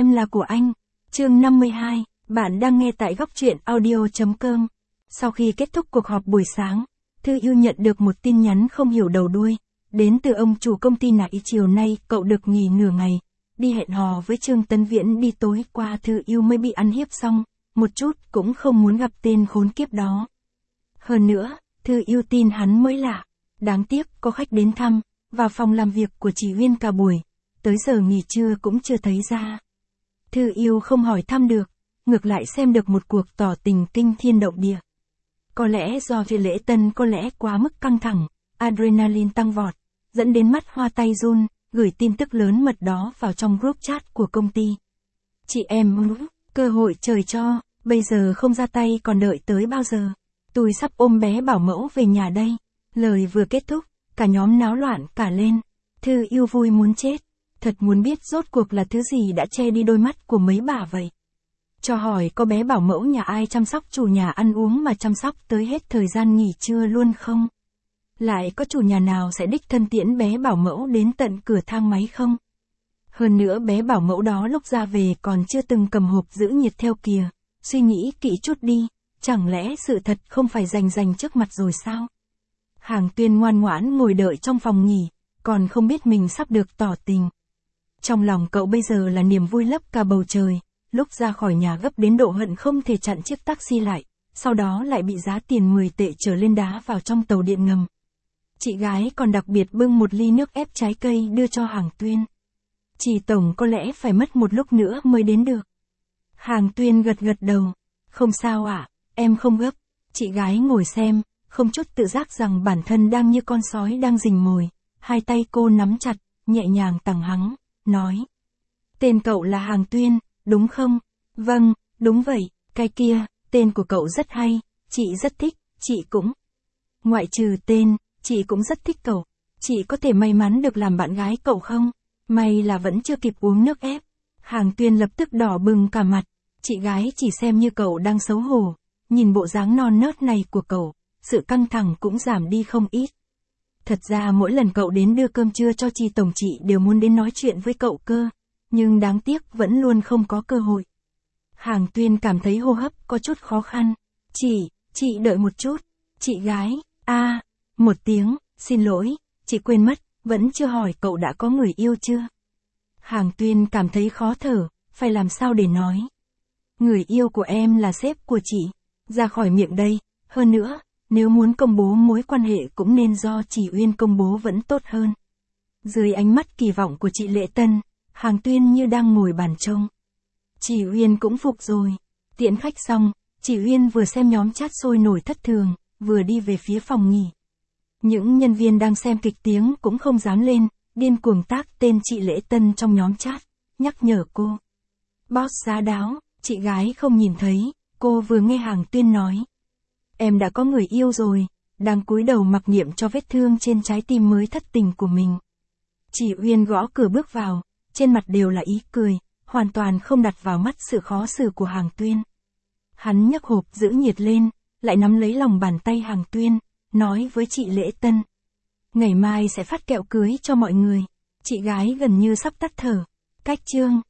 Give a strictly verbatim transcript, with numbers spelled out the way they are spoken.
Em là của anh. Chương năm mươi hai, bạn đang nghe tại góc truyện audio chấm com. Sau khi kết thúc cuộc họp buổi sáng, Thư Yêu nhận được một tin nhắn không hiểu đầu đuôi, đến từ ông chủ công ty nãy chiều nay cậu được nghỉ nửa ngày, đi hẹn hò với Trương Tấn Viễn đi tối qua. Thư Yêu mới bị ăn hiếp xong, một chút cũng không muốn gặp tên khốn kiếp đó. Hơn nữa, Thư Yêu tin hắn mới lạ, đáng tiếc có khách đến thăm, vào phòng làm việc của chị Uyên cả buổi, tới giờ nghỉ trưa cũng chưa thấy ra. Thư Yêu không hỏi thăm được, ngược lại xem được một cuộc tỏ tình kinh thiên động địa. Có lẽ do vì lễ tân có lẽ quá mức căng thẳng, adrenaline tăng vọt, dẫn đến mắt hoa tay run, gửi tin tức lớn mật đó vào trong group chat của công ty. Chị em, cơ hội trời cho, bây giờ không ra tay còn đợi tới bao giờ? Tôi sắp ôm bé bảo mẫu về nhà đây. Lời vừa kết thúc, cả nhóm náo loạn cả lên. Thư Yêu vui muốn chết, thật muốn biết rốt cuộc là thứ gì đã che đi đôi mắt của mấy bà vậy. Cho hỏi có bé bảo mẫu nhà ai chăm sóc chủ nhà ăn uống mà chăm sóc tới hết thời gian nghỉ trưa luôn không? Lại có chủ nhà nào sẽ đích thân tiễn bé bảo mẫu đến tận cửa thang máy không? Hơn nữa bé bảo mẫu đó lúc ra về còn chưa từng cầm hộp giữ nhiệt theo kìa. Suy nghĩ kỹ chút đi, chẳng lẽ sự thật không phải rành rành trước mặt rồi sao? Hàng Tuyên ngoan ngoãn ngồi đợi trong phòng nghỉ, còn không biết mình sắp được tỏ tình. Trong lòng cậu bây giờ là niềm vui lấp cả bầu trời, lúc ra khỏi nhà gấp đến độ hận không thể chặn chiếc taxi lại, sau đó lại bị giá tiền mười tệ trở lên đá vào trong tàu điện ngầm. Chị gái còn đặc biệt bưng một ly nước ép trái cây đưa cho Hàng Tuyên. Chị tổng có lẽ phải mất một lúc nữa mới đến được. Hàng Tuyên gật gật đầu. Không sao ạ, à, em không gấp. Chị gái ngồi xem, không chút tự giác rằng bản thân đang như con sói đang rình mồi. Hai tay cô nắm chặt, nhẹ nhàng tằng hắng, nói. Tên cậu là Hàng Tuyên, đúng không? Vâng, đúng vậy, cái kia, tên của cậu rất hay, chị rất thích, chị cũng. Ngoại trừ tên, chị cũng rất thích cậu. Chị có thể may mắn được làm bạn gái cậu không? May là vẫn chưa kịp uống nước ép. Hàng Tuyên lập tức đỏ bừng cả mặt. Chị gái chỉ xem như cậu đang xấu hổ. Nhìn bộ dáng non nớt này của cậu, sự căng thẳng cũng giảm đi không ít. Thật ra mỗi lần cậu đến đưa cơm trưa cho chị tổng chị đều muốn đến nói chuyện với cậu cơ. Nhưng đáng tiếc vẫn luôn không có cơ hội. Hàng Tuyên cảm thấy hô hấp có chút khó khăn. Chị, chị đợi một chút. Chị gái, a à, một tiếng, xin lỗi, chị quên mất, vẫn chưa hỏi cậu đã có người yêu chưa? Hàng Tuyên cảm thấy khó thở, phải làm sao để nói. Người yêu của em là sếp của chị. Ra khỏi miệng đây, hơn nữa, nếu muốn công bố mối quan hệ cũng nên do chị Uyên công bố vẫn tốt hơn. Dưới ánh mắt kỳ vọng của chị Lệ Tân, Hàng Tuyên như đang ngồi bàn trông. Chị Uyên cũng phục rồi. Tiễn khách xong, chị Uyên vừa xem nhóm chat sôi nổi thất thường, vừa đi về phía phòng nghỉ. Những nhân viên đang xem kịch tiếng cũng không dám lên, điên cuồng tác tên chị Lễ Tân trong nhóm chat, nhắc nhở cô. Boss giá đáo, chị gái không nhìn thấy, cô vừa nghe Hàng Tuyên nói. Em đã có người yêu rồi, đang cúi đầu mặc niệm cho vết thương trên trái tim mới thất tình của mình. Chị Uyên gõ cửa bước vào, trên mặt đều là ý cười, hoàn toàn không đặt vào mắt sự khó xử của Hàng Tuyên. Hắn nhấc hộp giữ nhiệt lên, lại nắm lấy lòng bàn tay Hàng Tuyên, nói với chị Lễ Tân. Ngày mai sẽ phát kẹo cưới cho mọi người. Chị gái gần như sắp tắt thở. Cách chương.